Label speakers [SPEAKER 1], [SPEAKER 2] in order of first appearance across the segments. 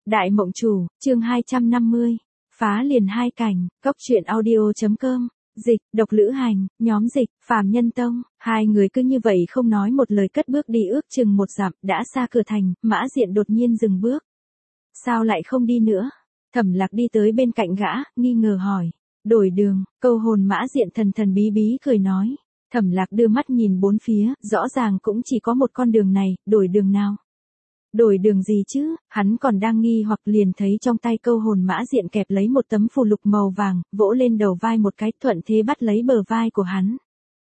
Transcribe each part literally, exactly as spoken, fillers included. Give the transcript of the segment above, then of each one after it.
[SPEAKER 1] Đại mộng chủ, chương hai trăm năm mươi. Phá liền hai cảnh, cốc truyện audio.com. Dịch, độc lữ hành, nhóm dịch, phàm nhân tông. Hai người cứ như vậy không nói một lời cất bước đi ước chừng một dặm, đã xa cửa thành, Mã Diện đột nhiên dừng bước. Sao lại không đi nữa? Thẩm Lạc đi tới bên cạnh gã, nghi ngờ hỏi. Đổi đường, câu hồn Mã Diện thần thần bí bí cười nói. Thẩm Lạc đưa mắt nhìn bốn phía, rõ ràng cũng chỉ có một con đường này, đổi đường nào? Đổi đường gì chứ, hắn còn đang nghi hoặc liền thấy trong tay câu hồn Mã Diện kẹp lấy một tấm phù lục màu vàng, vỗ lên đầu vai một cái, thuận thế bắt lấy bờ vai của hắn.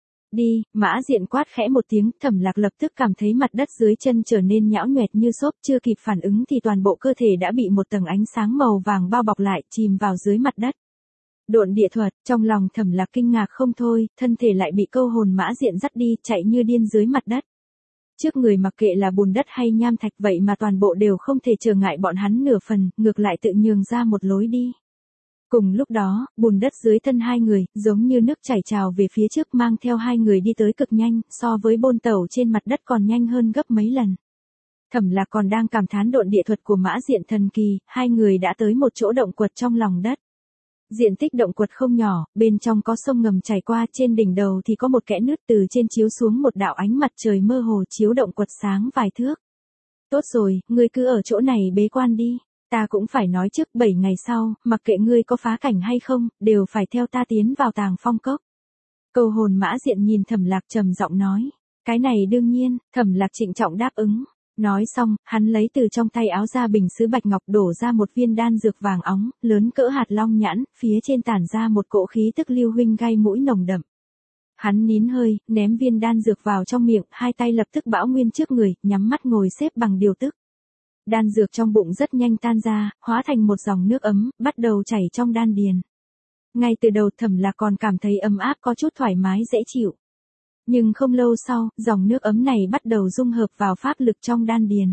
[SPEAKER 1] Đi, Mã Diện quát khẽ một tiếng, Thẩm Lạc lập tức cảm thấy mặt đất dưới chân trở nên nhão nhoẹt như xốp, chưa kịp phản ứng thì toàn bộ cơ thể đã bị một tầng ánh sáng màu vàng bao bọc lại, chìm vào dưới mặt đất. Độn địa thuật, trong lòng Thẩm Lạc kinh ngạc không thôi, thân thể lại bị câu hồn Mã Diện dắt đi, chạy như điên dưới mặt đất. Trước người mặc kệ là bùn đất hay nham thạch vậy mà toàn bộ đều không thể trở ngại bọn hắn nửa phần, ngược lại tự nhường ra một lối đi. Cùng lúc đó, bùn đất dưới thân hai người, giống như nước chảy trào về phía trước mang theo hai người đi tới cực nhanh, so với bôn tẩu trên mặt đất còn nhanh hơn gấp mấy lần. Thẩm Lạc còn đang cảm thán độn địa thuật của Mã Diện thần kỳ, hai người đã tới một chỗ động quật trong lòng đất. Diện tích động quật không nhỏ, bên trong có sông ngầm chảy qua, trên đỉnh đầu thì có một kẽ nứt, từ trên chiếu xuống một đạo ánh mặt trời mơ hồ chiếu động quật sáng vài thước. Tốt rồi, ngươi cứ ở chỗ này bế quan đi, ta cũng phải nói trước bảy ngày sau, mặc kệ ngươi có phá cảnh hay không, đều phải theo ta tiến vào Tàng Phong Cốc. Câu hồn Mã Diện nhìn Thẩm Lạc trầm giọng nói, cái này đương nhiên, Thẩm Lạc trịnh trọng đáp ứng. Nói xong, hắn lấy từ trong tay áo ra bình sứ bạch ngọc, đổ ra một viên đan dược vàng óng, lớn cỡ hạt long nhãn, phía trên tản ra một cỗ khí tức lưu huỳnh gai mũi nồng đậm. Hắn nín hơi, ném viên đan dược vào trong miệng, hai tay lập tức bão nguyên trước người, nhắm mắt ngồi xếp bằng điều tức. Đan dược trong bụng rất nhanh tan ra, hóa thành một dòng nước ấm, bắt đầu chảy trong đan điền. Ngay từ đầu Thẩm Lạc còn cảm thấy ấm áp, có chút thoải mái dễ chịu. Nhưng không lâu sau, dòng nước ấm này bắt đầu dung hợp vào pháp lực trong đan điền.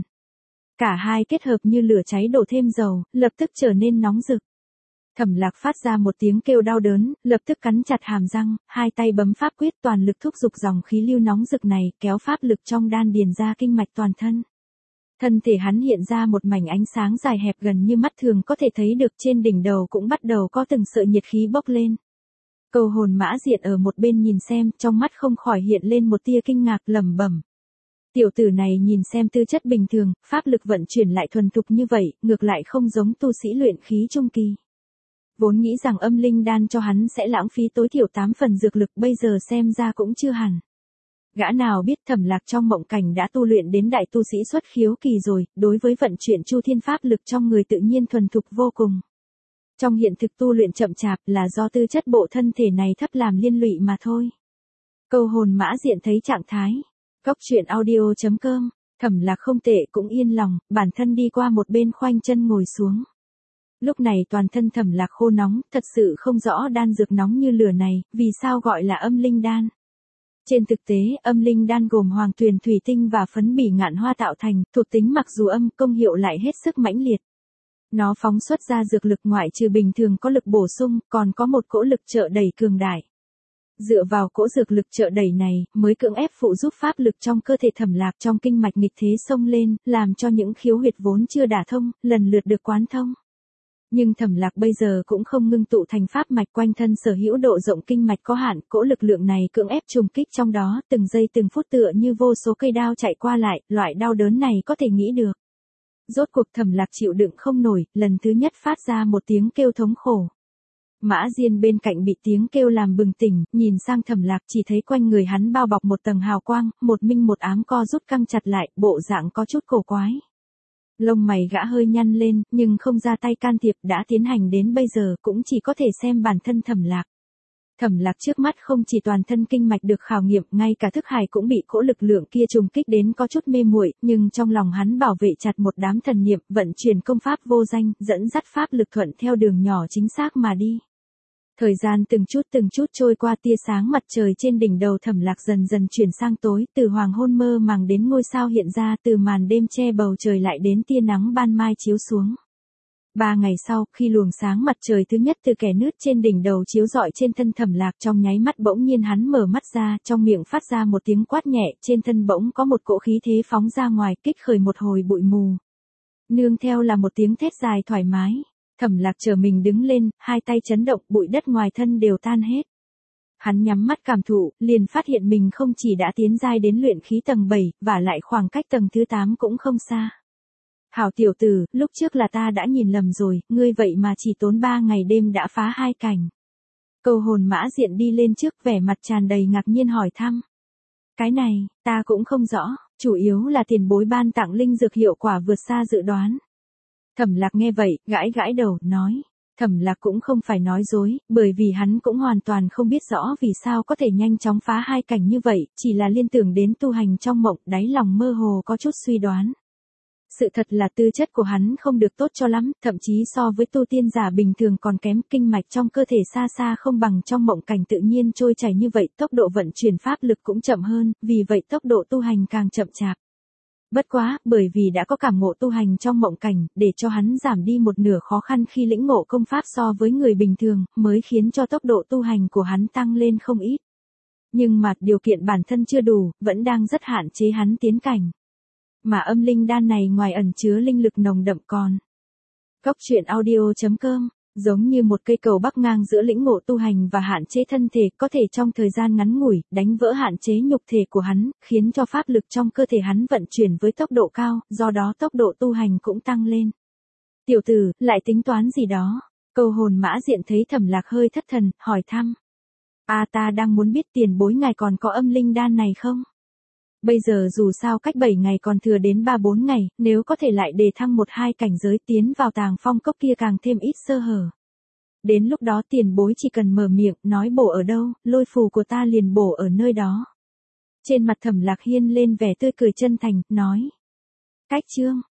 [SPEAKER 1] Cả hai kết hợp như lửa cháy đổ thêm dầu, lập tức trở nên nóng rực. Thẩm Lạc phát ra một tiếng kêu đau đớn, lập tức cắn chặt hàm răng, hai tay bấm pháp quyết toàn lực thúc giục dòng khí lưu nóng rực này, kéo pháp lực trong đan điền ra kinh mạch toàn thân. Thân thể hắn hiện ra một mảnh ánh sáng dài hẹp gần như mắt thường có thể thấy được, trên đỉnh đầu cũng bắt đầu có từng sợi nhiệt khí bốc lên. Câu hồn Mã Diện ở một bên nhìn xem, trong mắt không khỏi hiện lên một tia kinh ngạc, lẩm bẩm. Tiểu tử này nhìn xem tư chất bình thường, pháp lực vận chuyển lại thuần thục như vậy, ngược lại không giống tu sĩ luyện khí trung kỳ. Vốn nghĩ rằng âm linh đan cho hắn sẽ lãng phí tối thiểu tám phần dược lực, bây giờ xem ra cũng chưa hẳn. Gã nào biết Thẩm Lạc trong mộng cảnh đã tu luyện đến đại tu sĩ xuất khiếu kỳ rồi, đối với vận chuyển chu thiên pháp lực trong người tự nhiên thuần thục vô cùng. Trong hiện thực tu luyện chậm chạp là do tư chất bộ thân thể này thấp làm liên lụy mà thôi. Câu hồn Mã Diện thấy trạng thái. Cốc truyện audio.com. Thẩm Lạc không tệ cũng yên lòng, bản thân đi qua một bên khoanh chân ngồi xuống. Lúc này toàn thân Thẩm Lạc khô nóng, thật sự không rõ đan dược nóng như lửa này, vì sao gọi là âm linh đan. Trên thực tế, âm linh đan gồm hoàng tuyền thủy tinh và phấn bỉ ngạn hoa tạo thành, thuộc tính mặc dù âm, công hiệu lại hết sức mãnh liệt. Nó phóng xuất ra dược lực ngoại trừ bình thường có lực bổ sung, còn có một cỗ lực trợ đẩy cường đại. Dựa vào cỗ dược lực trợ đẩy này, mới cưỡng ép phụ giúp pháp lực trong cơ thể Thẩm Lạc trong kinh mạch nghịch thế xông lên, làm cho những khiếu huyệt vốn chưa đả thông, lần lượt được quán thông. Nhưng Thẩm Lạc bây giờ cũng không ngưng tụ thành pháp mạch, quanh thân sở hữu độ rộng kinh mạch có hạn, cỗ lực lượng này cưỡng ép trùng kích trong đó, từng giây từng phút tựa như vô số cây đao chạy qua lại, loại đau đớn này có thể nghĩ được. Rốt cuộc Thẩm Lạc chịu đựng không nổi, lần thứ nhất phát ra một tiếng kêu thống khổ. Mã Diên bên cạnh bị tiếng kêu làm bừng tỉnh, nhìn sang Thẩm Lạc chỉ thấy quanh người hắn bao bọc một tầng hào quang, một minh một ám co rút căng chặt lại, bộ dạng có chút cổ quái. Lông mày gã hơi nhăn lên, nhưng không ra tay can thiệp, đã tiến hành đến bây giờ cũng chỉ có thể xem bản thân Thẩm Lạc. Thẩm Lạc trước mắt không chỉ toàn thân kinh mạch được khảo nghiệm, ngay cả thức hải cũng bị cỗ lực lượng kia trùng kích đến có chút mê muội, nhưng trong lòng hắn bảo vệ chặt một đám thần niệm, vận chuyển công pháp vô danh, dẫn dắt pháp lực thuận theo đường nhỏ chính xác mà đi. Thời gian từng chút từng chút trôi qua, tia sáng mặt trời trên đỉnh đầu Thẩm Lạc dần dần chuyển sang tối, từ hoàng hôn mơ màng đến ngôi sao hiện ra, từ màn đêm che bầu trời lại đến tia nắng ban mai chiếu xuống. Ba ngày sau, khi luồng sáng mặt trời thứ nhất từ kẻ nứt trên đỉnh đầu chiếu rọi trên thân Thẩm Lạc, trong nháy mắt bỗng nhiên hắn mở mắt ra, trong miệng phát ra một tiếng quát nhẹ, trên thân bỗng có một cỗ khí thế phóng ra ngoài, kích khởi một hồi bụi mù. Nương theo là một tiếng thét dài thoải mái. Thẩm Lạc chờ mình đứng lên, hai tay chấn động, bụi đất ngoài thân đều tan hết. Hắn nhắm mắt cảm thụ, liền phát hiện mình không chỉ đã tiến giai đến luyện khí tầng bảy, và lại khoảng cách tầng thứ tám cũng không xa. Hảo tiểu tử, lúc trước là ta đã nhìn lầm rồi, ngươi vậy mà chỉ tốn ba ngày đêm đã phá hai cảnh. Câu hồn mã diện đi lên trước, vẻ mặt tràn đầy ngạc nhiên hỏi thăm. Cái này, ta cũng không rõ, chủ yếu là tiền bối ban tặng linh dược hiệu quả vượt xa dự đoán. Thẩm Lạc nghe vậy, gãi gãi đầu, nói. Thẩm Lạc cũng không phải nói dối, bởi vì hắn cũng hoàn toàn không biết rõ vì sao có thể nhanh chóng phá hai cảnh như vậy, chỉ là liên tưởng đến tu hành trong mộng, đáy lòng mơ hồ có chút suy đoán. Sự thật là tư chất của hắn không được tốt cho lắm, thậm chí so với tu tiên giả bình thường còn kém, kinh mạch trong cơ thể xa xa không bằng trong mộng cảnh tự nhiên trôi chảy như vậy, tốc độ vận chuyển pháp lực cũng chậm hơn, vì vậy tốc độ tu hành càng chậm chạp. Bất quá, bởi vì đã có cảm ngộ tu hành trong mộng cảnh, để cho hắn giảm đi một nửa khó khăn khi lĩnh ngộ công pháp so với người bình thường, mới khiến cho tốc độ tu hành của hắn tăng lên không ít. Nhưng mà, điều kiện bản thân chưa đủ, vẫn đang rất hạn chế hắn tiến cảnh. Mà âm linh đan này ngoài ẩn chứa linh lực nồng đậm còn. Góc truyện audio chấm com, giống như một cây cầu bắc ngang giữa lĩnh ngộ tu hành và hạn chế thân thể, có thể trong thời gian ngắn ngủi, đánh vỡ hạn chế nhục thể của hắn, khiến cho pháp lực trong cơ thể hắn vận chuyển với tốc độ cao, do đó tốc độ tu hành cũng tăng lên. Tiểu tử, lại tính toán gì đó? Câu hồn mã diện thấy Thẩm Lạc hơi thất thần, hỏi thăm. A ta đang muốn biết tiền bối ngài còn có âm linh đan này không? Bây giờ dù sao cách bảy ngày còn thừa đến ba bốn ngày, nếu có thể lại đề thăng một hai cảnh giới tiến vào tàng phong cốc kia càng thêm ít sơ hở. Đến lúc đó tiền bối chỉ cần mở miệng, nói bổ ở đâu, lôi phù của ta liền bổ ở nơi đó. Trên mặt Thẩm Lạc Hiên lên vẻ tươi cười chân thành, nói. Cách chương.